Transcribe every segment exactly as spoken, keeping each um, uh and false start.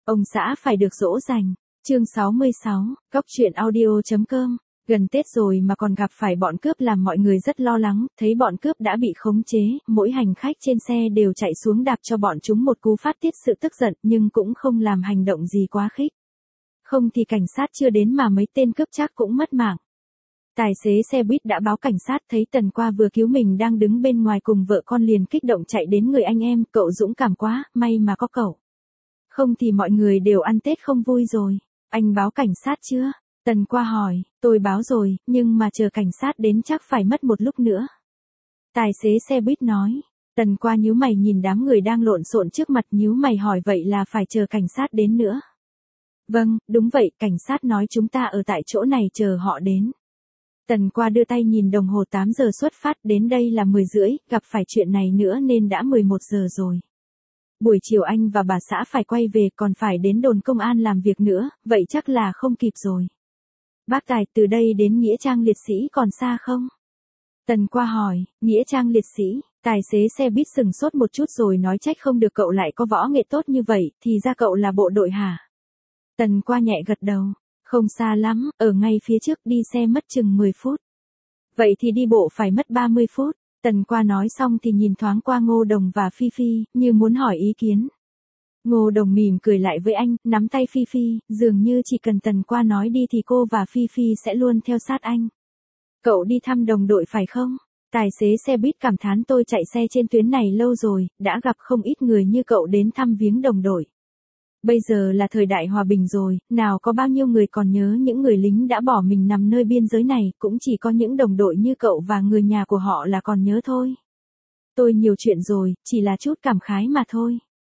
Ông xã phải được dỗ dành. Chương sáu mươi sáu, Cóc truyện audio chấm com. Gần Tết rồi mà còn gặp phải bọn cướp làm mọi người rất lo lắng, thấy bọn cướp đã bị khống chế, mỗi hành khách trên xe đều chạy xuống đạp cho bọn chúng một cú phát tiết sự tức giận nhưng cũng không làm hành động gì quá khích. Không thì cảnh sát chưa đến mà mấy tên cướp chắc cũng mất mạng. Tài xế xe buýt đã báo cảnh sát, thấy Tần Qua vừa cứu mình đang đứng bên ngoài cùng vợ con liền kích động chạy đến người anh em, cậu dũng cảm quá, may mà có cậu. Không thì mọi người đều ăn Tết không vui rồi. Anh báo cảnh sát chưa? Tần Qua hỏi, tôi báo rồi, nhưng mà chờ cảnh sát đến chắc phải mất một lúc nữa. Tài xế xe buýt nói. Tần Qua nhíu mày nhìn đám người đang lộn xộn trước mặt, nhíu mày hỏi vậy là phải chờ cảnh sát đến nữa. Vâng, đúng vậy, cảnh sát nói chúng ta ở tại chỗ này chờ họ đến. Tần Qua đưa tay nhìn đồng hồ tám giờ xuất phát, đến đây là mười rưỡi, gặp phải chuyện này nữa nên đã mười một giờ rồi. Buổi chiều anh và bà xã phải quay về, còn phải đến đồn công an làm việc nữa, vậy chắc là không kịp rồi. Bác Tài, từ đây đến Nghĩa Trang Liệt Sĩ còn xa không? Tần Qua hỏi, Nghĩa Trang Liệt Sĩ, tài xế xe buýt sừng sốt một chút rồi nói trách không được, cậu lại có võ nghệ tốt như vậy, thì ra cậu là bộ đội hả? Tần Qua nhẹ gật đầu, không xa lắm, ở ngay phía trước, đi xe mất chừng mười phút. Vậy thì đi bộ phải mất ba mươi phút. Tần Qua nói xong thì nhìn thoáng qua Ngô Đồng và Phi Phi, như muốn hỏi ý kiến. Ngô Đồng mỉm cười lại với anh, nắm tay Phi Phi, dường như chỉ cần Tần Qua nói đi thì cô và Phi Phi sẽ luôn theo sát anh. Cậu đi thăm đồng đội phải không? Tài xế xe buýt cảm thán, tôi chạy xe trên tuyến này lâu rồi, đã gặp không ít người như cậu đến thăm viếng đồng đội. Bây giờ là thời đại hòa bình rồi, nào có bao nhiêu người còn nhớ những người lính đã bỏ mình nằm nơi biên giới này, cũng chỉ có những đồng đội như cậu và người nhà của họ là còn nhớ thôi. Tôi nhiều chuyện rồi, chỉ là chút cảm khái mà thôi.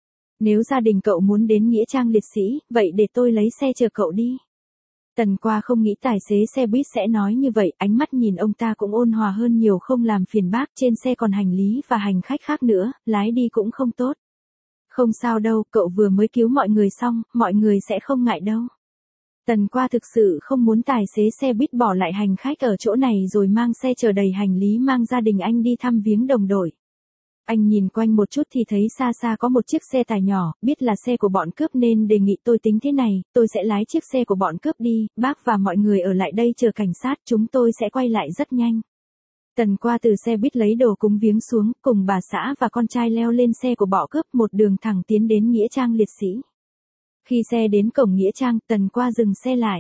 Nếu gia đình cậu muốn đến Nghĩa Trang Liệt Sĩ, vậy để tôi lấy xe chờ cậu đi. Tần Qua không nghĩ tài xế xe buýt sẽ nói như vậy, ánh mắt nhìn ông ta cũng ôn hòa hơn nhiều, không làm phiền bác, trên xe còn hành lý và hành khách khác nữa, lái đi cũng không tốt. Không sao đâu, cậu vừa mới cứu mọi người xong, mọi người sẽ không ngại đâu. Tần Qua thực sự không muốn tài xế xe buýt bỏ lại hành khách ở chỗ này rồi mang xe chở đầy hành lý mang gia đình anh đi thăm viếng đồng đội. Anh nhìn quanh một chút thì thấy xa xa có một chiếc xe tải nhỏ, biết là xe của bọn cướp nên đề nghị, tôi tính thế này, tôi sẽ lái chiếc xe của bọn cướp đi, bác và mọi người ở lại đây chờ cảnh sát, chúng tôi sẽ quay lại rất nhanh. Tần Qua từ xe buýt lấy đồ cúng viếng xuống, cùng bà xã và con trai leo lên xe của bọn cướp, một đường thẳng tiến đến Nghĩa Trang Liệt Sĩ. Khi xe đến cổng Nghĩa Trang, Tần Qua dừng xe lại.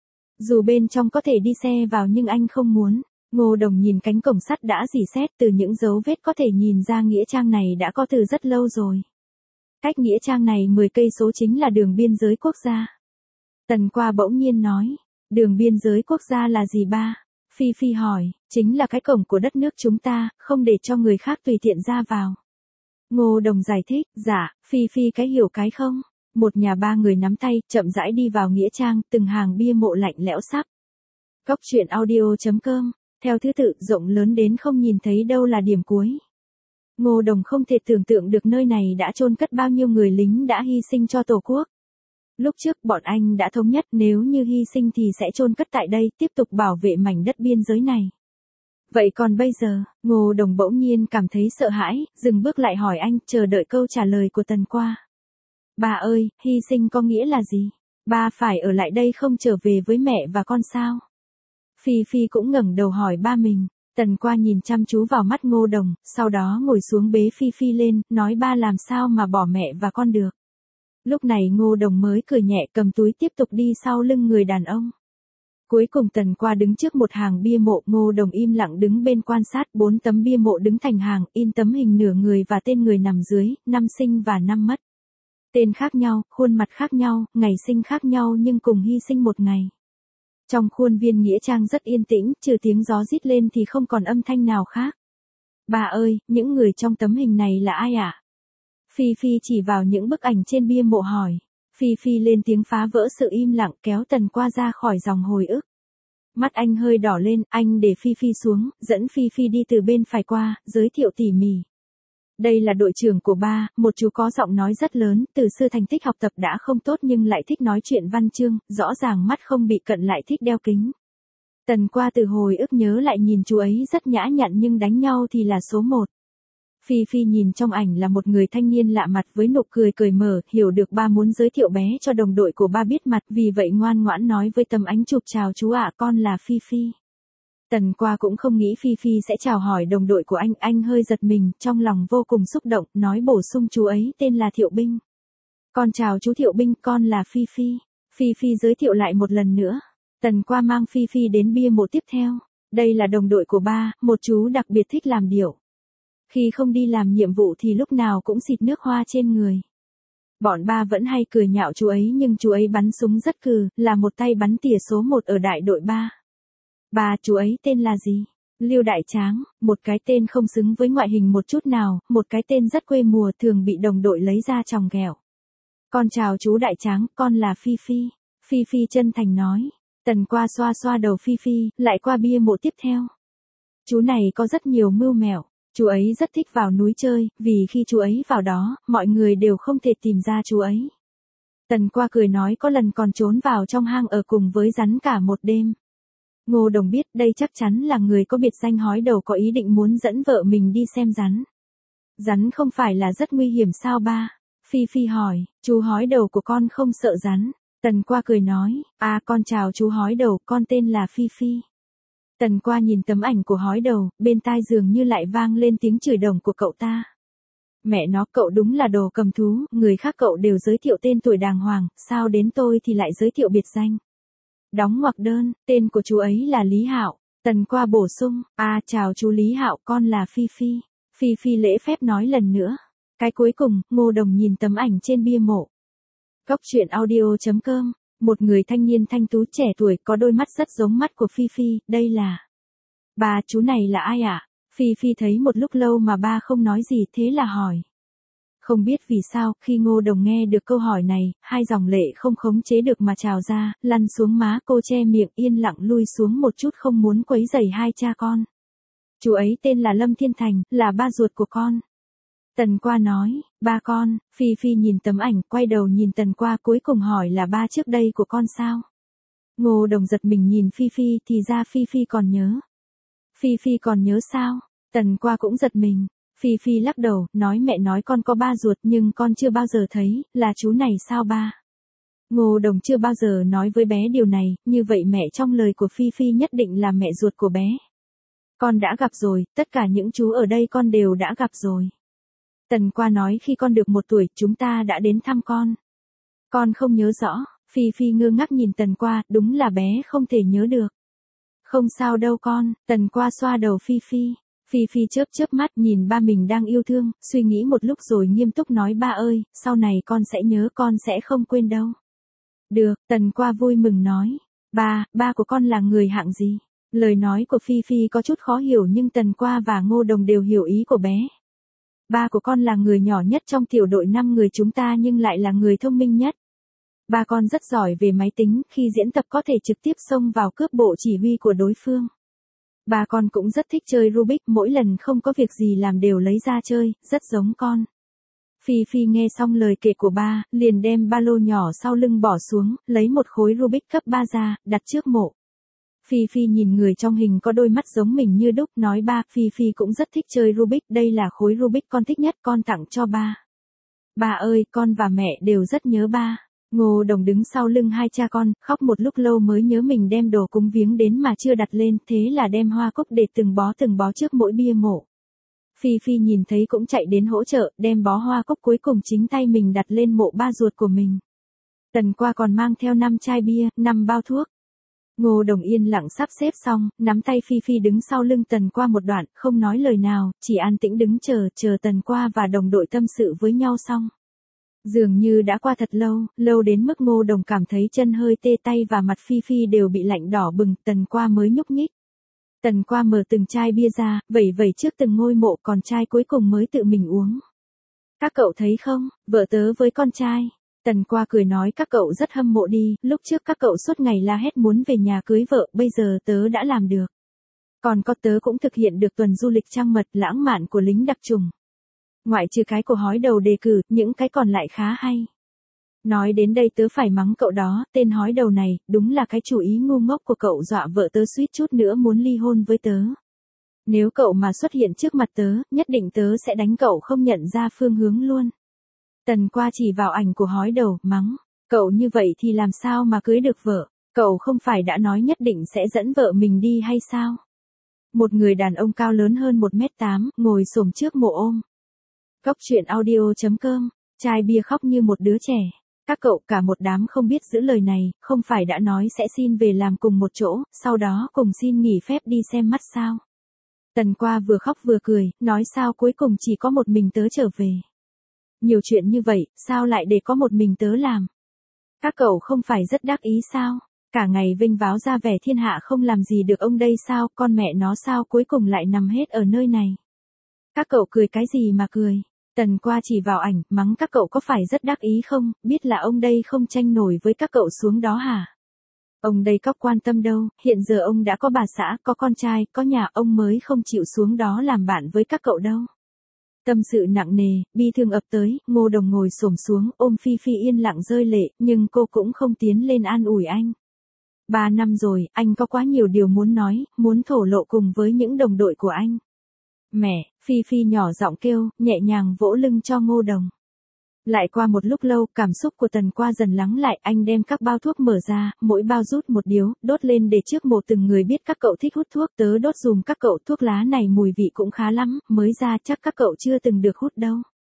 Dù bên trong có thể đi xe vào nhưng anh không muốn. Ngô Đồng nhìn cánh cổng sắt đã rỉ sét, từ những dấu vết có thể nhìn ra Nghĩa Trang này đã có từ rất lâu rồi. Cách Nghĩa Trang này mười cây số chính là đường biên giới quốc gia. Tần Qua bỗng nhiên nói, đường biên giới quốc gia là gì ba? Phi Phi hỏi, chính là cái cổng của đất nước chúng ta, không để cho người khác tùy tiện ra vào. Ngô Đồng giải thích, dạ, Phi Phi cái hiểu cái không? Một nhà ba người nắm tay, chậm rãi đi vào Nghĩa Trang, từng hàng bia mộ lạnh lẽo sắp. Cóc truyện audio chấm com, theo thứ tự rộng lớn đến không nhìn thấy đâu là điểm cuối. Ngô Đồng không thể tưởng tượng được nơi này đã chôn cất bao nhiêu người lính đã hy sinh cho Tổ quốc. Lúc trước bọn anh đã thống nhất nếu như hy sinh thì sẽ chôn cất tại đây, tiếp tục bảo vệ mảnh đất biên giới này. Vậy còn bây giờ, Ngô Đồng bỗng nhiên cảm thấy sợ hãi, dừng bước lại hỏi anh, chờ đợi câu trả lời của Tần Qua. Ba ơi, hy sinh có nghĩa là gì? Ba phải ở lại đây không trở về với mẹ và con sao? Phi Phi cũng ngẩng đầu hỏi ba mình. Tần Qua nhìn chăm chú vào mắt Ngô Đồng, sau đó ngồi xuống bế Phi Phi lên, nói ba làm sao mà bỏ mẹ và con được. Lúc này Ngô Đồng mới cười nhẹ, cầm túi tiếp tục đi sau lưng người đàn ông. Cuối cùng Tần Qua đứng trước một hàng bia mộ, Ngô Đồng im lặng đứng bên quan sát, bốn tấm bia mộ đứng thành hàng, in tấm hình nửa người và tên người nằm dưới, năm sinh và năm mất. Tên khác nhau, khuôn mặt khác nhau, ngày sinh khác nhau nhưng cùng hy sinh một ngày. Trong khuôn viên Nghĩa Trang rất yên tĩnh, trừ tiếng gió rít lên thì không còn âm thanh nào khác. Bà ơi, những người trong tấm hình này là ai ạ? À? Phi Phi chỉ vào những bức ảnh trên bia mộ hỏi. Phi Phi lên tiếng phá vỡ sự im lặng, kéo Tần Qua ra khỏi dòng hồi ức. Mắt anh hơi đỏ lên, anh để Phi Phi xuống, dẫn Phi Phi đi từ bên phải qua, giới thiệu tỉ mỉ. Đây là đội trưởng của ba, một chú có giọng nói rất lớn, từ xưa thành tích học tập đã không tốt nhưng lại thích nói chuyện văn chương, rõ ràng mắt không bị cận lại thích đeo kính. Tần Qua từ hồi ức nhớ lại nhìn chú ấy rất nhã nhặn nhưng đánh nhau thì là số một. Phi Phi nhìn trong ảnh là một người thanh niên lạ mặt với nụ cười cởi mở, hiểu được ba muốn giới thiệu bé cho đồng đội của ba biết mặt, vì vậy ngoan ngoãn nói với tấm ánh chụp chào chú ạ, con là Phi Phi. Tần Qua cũng không nghĩ Phi Phi sẽ chào hỏi đồng đội của anh, anh hơi giật mình, trong lòng vô cùng xúc động, nói bổ sung chú ấy tên là Thiệu Binh. Con chào chú Thiệu Binh, con là Phi Phi. Phi Phi giới thiệu lại một lần nữa. Tần Qua mang Phi Phi đến bia mộ tiếp theo. Đây là đồng đội của ba, một chú đặc biệt thích làm điệu. Khi không đi làm nhiệm vụ thì lúc nào cũng xịt nước hoa trên người. Bọn ba vẫn hay cười nhạo chú ấy nhưng chú ấy bắn súng rất cừ, là một tay bắn tỉa số một ở đại đội ba. Ba, chú ấy tên là gì? Lưu Đại Tráng, một cái tên không xứng với ngoại hình một chút nào, một cái tên rất quê mùa thường bị đồng đội lấy ra chòng ghẹo. Con chào chú Đại Tráng, con là Phi Phi. Phi Phi chân thành nói. Tần Qua xoa xoa đầu Phi Phi, lại qua bia mộ tiếp theo. Chú này có rất nhiều mưu mẹo. Chú ấy rất thích vào núi chơi, vì khi chú ấy vào đó, mọi người đều không thể tìm ra chú ấy. Tần Qua cười nói có lần còn trốn vào trong hang ở cùng với rắn cả một đêm. Ngô Đồng biết đây chắc chắn là người có biệt danh hói đầu có ý định muốn dẫn vợ mình đi xem rắn. Rắn không phải là rất nguy hiểm sao ba? Phi Phi hỏi, chú hói đầu của con không sợ rắn. Tần Qua cười nói, à con chào chú hói đầu, con tên là Phi Phi. Tần Qua nhìn tấm ảnh của hói đầu, bên tai dường như lại vang lên tiếng chửi đồng của cậu ta. Mẹ nó, cậu đúng là đồ cầm thú, người khác cậu đều giới thiệu tên tuổi đàng hoàng, sao đến tôi thì lại giới thiệu biệt danh. Đóng ngoặc đơn, tên của chú ấy là Lý Hạo. Tần Qua bổ sung, à chào chú Lý Hạo, con là Phi Phi. Phi Phi lễ phép nói lần nữa. Cái cuối cùng, Ngô Đồng nhìn tấm ảnh trên bia mộ. Góc truyện audio chấm com. Một người thanh niên thanh tú trẻ tuổi có đôi mắt rất giống mắt của Phi Phi, đây là... Ba, chú này là ai ạ? À? Phi Phi thấy một lúc lâu mà ba không nói gì thế là hỏi. Không biết vì sao, khi Ngô Đồng nghe được câu hỏi này, hai dòng lệ không khống chế được mà trào ra, lăn xuống má cô che miệng yên lặng lui xuống một chút không muốn quấy rầy hai cha con. Chú ấy tên là Lâm Thiên Thành, là ba ruột của con. Tần Qua nói, ba con. Phi Phi nhìn tấm ảnh, quay đầu nhìn Tần Qua cuối cùng hỏi là ba trước đây của con sao? Ngô Đồng giật mình nhìn Phi Phi thì ra Phi Phi còn nhớ. Phi Phi còn nhớ sao? Tần Qua cũng giật mình. Phi Phi lắc đầu, nói mẹ nói con có ba ruột nhưng con chưa bao giờ thấy, là chú này sao ba? Ngô Đồng chưa bao giờ nói với bé điều này, như vậy mẹ trong lời của Phi Phi nhất định là mẹ ruột của bé. Con đã gặp rồi, tất cả những chú ở đây con đều đã gặp rồi. Tần Qua nói khi con được một tuổi, chúng ta đã đến thăm con. Con không nhớ rõ, Phi Phi ngơ ngác nhìn Tần Qua, đúng là bé không thể nhớ được. Không sao đâu con, Tần Qua xoa đầu Phi Phi. Phi Phi chớp chớp mắt nhìn ba mình đang yêu thương, suy nghĩ một lúc rồi nghiêm túc nói ba ơi, sau này con sẽ nhớ con sẽ không quên đâu. Được, Tần Qua vui mừng nói. Ba, ba của con là người hạng gì? Lời nói của Phi Phi có chút khó hiểu nhưng Tần Qua và Ngô Đồng đều hiểu ý của bé. Ba của con là người nhỏ nhất trong tiểu đội năm người chúng ta nhưng lại là người thông minh nhất. Ba con rất giỏi về máy tính, khi diễn tập có thể trực tiếp xông vào cướp bộ chỉ huy của đối phương. Ba con cũng rất thích chơi Rubik, mỗi lần không có việc gì làm đều lấy ra chơi, rất giống con. Phi Phi nghe xong lời kể của ba, liền đem ba lô nhỏ sau lưng bỏ xuống, lấy một khối Rubik cấp ba ra, đặt trước mộ. Phi Phi nhìn người trong hình có đôi mắt giống mình như đúc, nói ba, Phi Phi cũng rất thích chơi Rubik, đây là khối Rubik con thích nhất, con tặng cho ba. Ba ơi, con và mẹ đều rất nhớ ba. Ngô Đồng đứng sau lưng hai cha con, khóc một lúc lâu mới nhớ mình đem đồ cúng viếng đến mà chưa đặt lên, thế là đem hoa cúc để từng bó từng bó trước mỗi bia mộ. Phi Phi nhìn thấy cũng chạy đến hỗ trợ, đem bó hoa cúc cuối cùng chính tay mình đặt lên mộ ba ruột của mình. Tần Qua còn mang theo năm chai bia, năm bao thuốc. Ngô Đồng yên lặng sắp xếp xong, nắm tay Phi Phi đứng sau lưng Tần Qua một đoạn, không nói lời nào, chỉ an tĩnh đứng chờ, chờ Tần Qua và đồng đội tâm sự với nhau xong. Dường như đã qua thật lâu, lâu đến mức Ngô Đồng cảm thấy chân hơi tê tay và mặt Phi Phi đều bị lạnh đỏ bừng, Tần Qua mới nhúc nhích. Tần Qua mở từng chai bia ra, vẩy vẩy trước từng ngôi mộ, còn chai cuối cùng mới tự mình uống. Các cậu thấy không, vợ tớ với con trai. Tần Qua cười nói các cậu rất hâm mộ đi, lúc trước các cậu suốt ngày la hét muốn về nhà cưới vợ, bây giờ tớ đã làm được. Còn có tớ cũng thực hiện được tuần du lịch trăng mật lãng mạn của lính đặc chủng. Ngoại trừ cái của hói đầu đề cử, những cái còn lại khá hay. Nói đến đây tớ phải mắng cậu đó, tên hói đầu này, đúng là cái chủ ý ngu ngốc của cậu dọa vợ tớ suýt chút nữa muốn ly hôn với tớ. Nếu cậu mà xuất hiện trước mặt tớ, nhất định tớ sẽ đánh cậu không nhận ra phương hướng luôn. Tần Qua chỉ vào ảnh của hói đầu, mắng. Cậu như vậy thì làm sao mà cưới được vợ? Cậu không phải đã nói nhất định sẽ dẫn vợ mình đi hay sao? Một người đàn ông cao lớn hơn một mét tám, ngồi xổm trước mộ ôm. Cóc truyện audio chấm com, chai bia khóc như một đứa trẻ. Các cậu cả một đám không biết giữ lời này, không phải đã nói sẽ xin về làm cùng một chỗ, sau đó cùng xin nghỉ phép đi xem mắt sao? Tần Qua vừa khóc vừa cười, nói sao cuối cùng chỉ có một mình tớ trở về. Nhiều chuyện như vậy, sao lại để có một mình tớ làm? Các cậu không phải rất đắc ý sao? Cả ngày vênh váo ra vẻ thiên hạ không làm gì được ông đây sao, con mẹ nó sao cuối cùng lại nằm hết ở nơi này. Các cậu cười cái gì mà cười? Tần Qua chỉ vào ảnh, mắng các cậu có phải rất đắc ý không, biết là ông đây không tranh nổi với các cậu xuống đó hả? Ông đây có quan tâm đâu, hiện giờ ông đã có bà xã, có con trai, có nhà, ông mới không chịu xuống đó làm bạn với các cậu đâu. Tâm sự nặng nề, bi thương ập tới, Ngô Đồng ngồi xổm xuống, ôm Phi Phi yên lặng rơi lệ, nhưng cô cũng không tiến lên an ủi anh. Ba năm rồi, anh có quá nhiều điều muốn nói, muốn thổ lộ cùng với những đồng đội của anh. Mẹ, Phi Phi nhỏ giọng kêu, nhẹ nhàng vỗ lưng cho Ngô Đồng. Lại qua một lúc lâu, cảm xúc của Tần Qua dần lắng lại, anh đem các bao thuốc mở ra, mỗi bao rút một điếu, đốt lên để trước mộ từng người biết các cậu thích hút thuốc, tớ đốt dùm các cậu, thuốc lá này mùi vị cũng khá lắm, mới ra chắc các cậu chưa từng được hút đâu.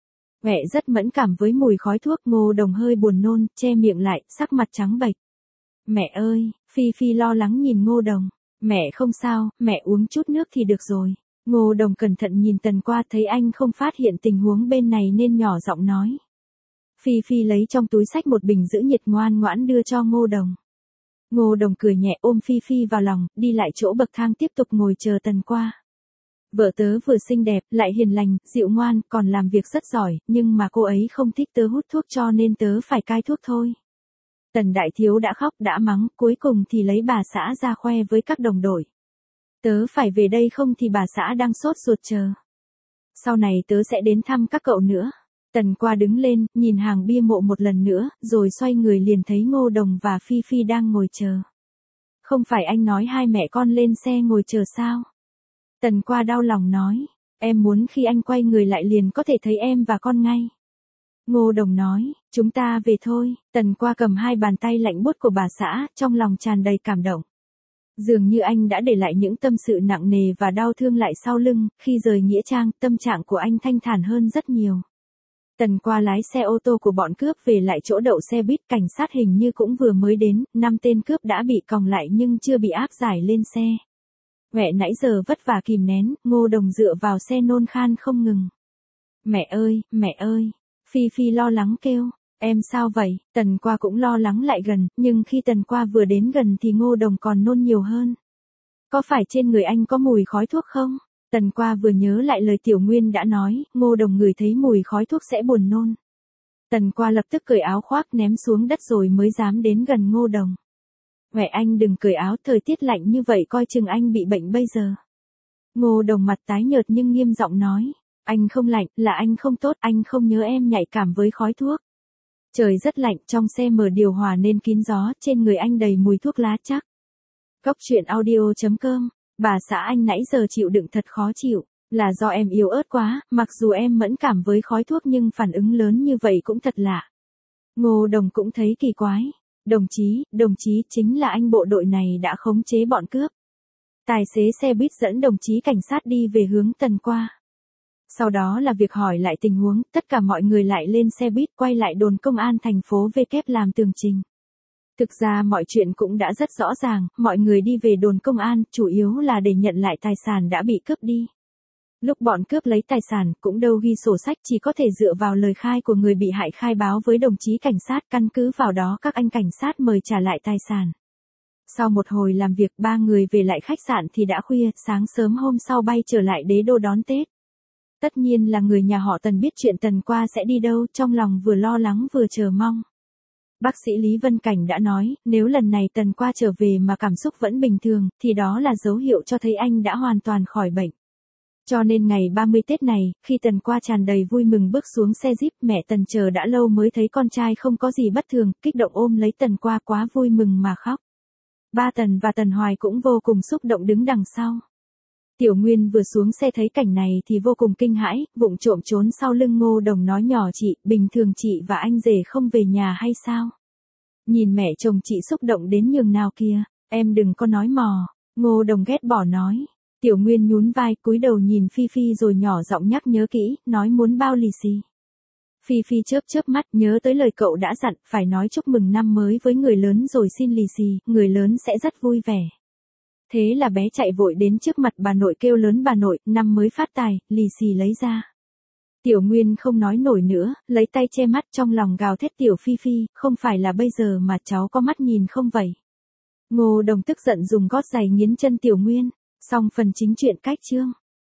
Mẹ rất mẫn cảm với mùi khói thuốc, Ngô Đồng hơi buồn nôn, che miệng lại, sắc mặt trắng bệch. Mẹ ơi, Phi Phi lo lắng nhìn Ngô Đồng. Mẹ không sao, mẹ uống chút nước thì được rồi. Ngô Đồng cẩn thận nhìn Tần Qua thấy anh không phát hiện tình huống bên này nên nhỏ giọng nói. Phi Phi lấy trong túi xách một bình giữ nhiệt ngoan ngoãn đưa cho Ngô Đồng. Ngô Đồng cười nhẹ ôm Phi Phi vào lòng, đi lại chỗ bậc thang tiếp tục ngồi chờ Tần Qua. Vợ tớ vừa xinh đẹp, lại hiền lành, dịu ngoan, còn làm việc rất giỏi, nhưng mà cô ấy không thích tớ hút thuốc cho nên tớ phải cai thuốc thôi. Tần Đại Thiếu đã khóc đã mắng, cuối cùng thì lấy bà xã ra khoe với các đồng đội. Tớ phải về đây không thì bà xã đang sốt ruột chờ. Sau này tớ sẽ đến thăm các cậu nữa. Tần Qua đứng lên, nhìn hàng bia mộ một lần nữa, rồi xoay người liền thấy Ngô Đồng và Phi Phi đang ngồi chờ. Không phải anh nói hai mẹ con lên xe ngồi chờ sao? Tần Qua đau lòng nói, em muốn khi anh quay người lại liền có thể thấy em và con ngay. Ngô Đồng nói, chúng ta về thôi. Tần Qua cầm hai bàn tay lạnh buốt của bà xã, trong lòng tràn đầy cảm động. Dường như anh đã để lại những tâm sự nặng nề và đau thương lại sau lưng, khi rời nghĩa trang, tâm trạng của anh thanh thản hơn rất nhiều. Tần Qua lái xe ô tô của bọn cướp về lại chỗ đậu xe buýt, cảnh sát hình như cũng vừa mới đến, năm tên cướp đã bị còng lại nhưng chưa bị áp giải lên xe. Mẹ nãy giờ vất vả kìm nén, Ngô Đồng dựa vào xe nôn khan không ngừng. Mẹ ơi, mẹ ơi, Phi Phi lo lắng kêu, em sao vậy? Tần Qua cũng lo lắng lại gần, nhưng khi Tần Qua vừa đến gần thì Ngô Đồng còn nôn nhiều hơn. Có phải trên người anh có mùi khói thuốc không? Tần Qua vừa nhớ lại lời Tiểu Nguyên đã nói, Ngô Đồng ngửi thấy mùi khói thuốc sẽ buồn nôn. Tần Qua lập tức cởi áo khoác ném xuống đất rồi mới dám đến gần Ngô Đồng. Mẹ anh đừng cởi áo, thời tiết lạnh như vậy coi chừng anh bị bệnh bây giờ. Ngô Đồng mặt tái nhợt nhưng nghiêm giọng nói, anh không lạnh, là anh không tốt, anh không nhớ em nhạy cảm với khói thuốc. Trời rất lạnh, trong xe mở điều hòa nên kín gió, trên người anh đầy mùi thuốc lá chắc. Cóc truyện audio chấm com, bà xã anh nãy giờ chịu đựng thật khó chịu, là do em yếu ớt quá, mặc dù em mẫn cảm với khói thuốc nhưng phản ứng lớn như vậy cũng thật lạ. Ngô Đồng cũng thấy kỳ quái. Đồng chí, đồng chí chính là anh bộ đội này đã khống chế bọn cướp. Tài xế xe buýt dẫn đồng chí cảnh sát đi về hướng Tần Qua. Sau đó là việc hỏi lại tình huống, tất cả mọi người lại lên xe buýt quay lại đồn công an thành phố V kép làm tường trình. Thực ra mọi chuyện cũng đã rất rõ ràng, mọi người đi về đồn công an, chủ yếu là để nhận lại tài sản đã bị cướp đi. Lúc bọn cướp lấy tài sản, cũng đâu ghi sổ sách, chỉ có thể dựa vào lời khai của người bị hại khai báo với đồng chí cảnh sát, căn cứ vào đó các anh cảnh sát mời trả lại tài sản. Sau một hồi làm việc, ba người về lại khách sạn thì đã khuya, sáng sớm hôm sau bay trở lại Đế Đô đón Tết. Tất nhiên là người nhà họ Tần biết chuyện Tần Qua sẽ đi đâu, trong lòng vừa lo lắng vừa chờ mong. Bác sĩ Lý Vân Cảnh đã nói, nếu lần này Tần Qua trở về mà cảm xúc vẫn bình thường, thì đó là dấu hiệu cho thấy anh đã hoàn toàn khỏi bệnh. Cho nên ngày ba mươi Tết này, khi Tần Qua tràn đầy vui mừng bước xuống xe Jeep, mẹ Tần chờ đã lâu mới thấy con trai không có gì bất thường, kích động ôm lấy Tần Qua quá vui mừng mà khóc. Ba Tần và Tần Hoài cũng vô cùng xúc động đứng đằng sau. Tiểu Nguyên vừa xuống xe thấy cảnh này thì vô cùng kinh hãi, vụng trộm trốn sau lưng Ngô Đồng nói nhỏ chị, bình thường chị và anh rể không về nhà hay sao? Nhìn mẹ chồng chị xúc động đến nhường nào kia, em đừng có nói mò, Ngô Đồng ghét bỏ nói. Tiểu Nguyên nhún vai cúi đầu nhìn Phi Phi rồi nhỏ giọng nhắc nhớ kỹ, nói muốn bao lì xì. Phi Phi chớp chớp mắt nhớ tới lời cậu đã dặn, phải nói chúc mừng năm mới với người lớn rồi xin lì xì, người lớn sẽ rất vui vẻ. Thế là bé chạy vội đến trước mặt bà nội kêu lớn bà nội, năm mới phát tài, lì xì lấy ra. Tiểu Nguyên không nói nổi nữa, lấy tay che mắt trong lòng gào thét Tiểu Phi Phi, không phải là bây giờ mà cháu có mắt nhìn không vậy? Ngô Đồng tức giận dùng gót giày nghiến chân Tiểu Nguyên, xong phần chính truyện cách chương.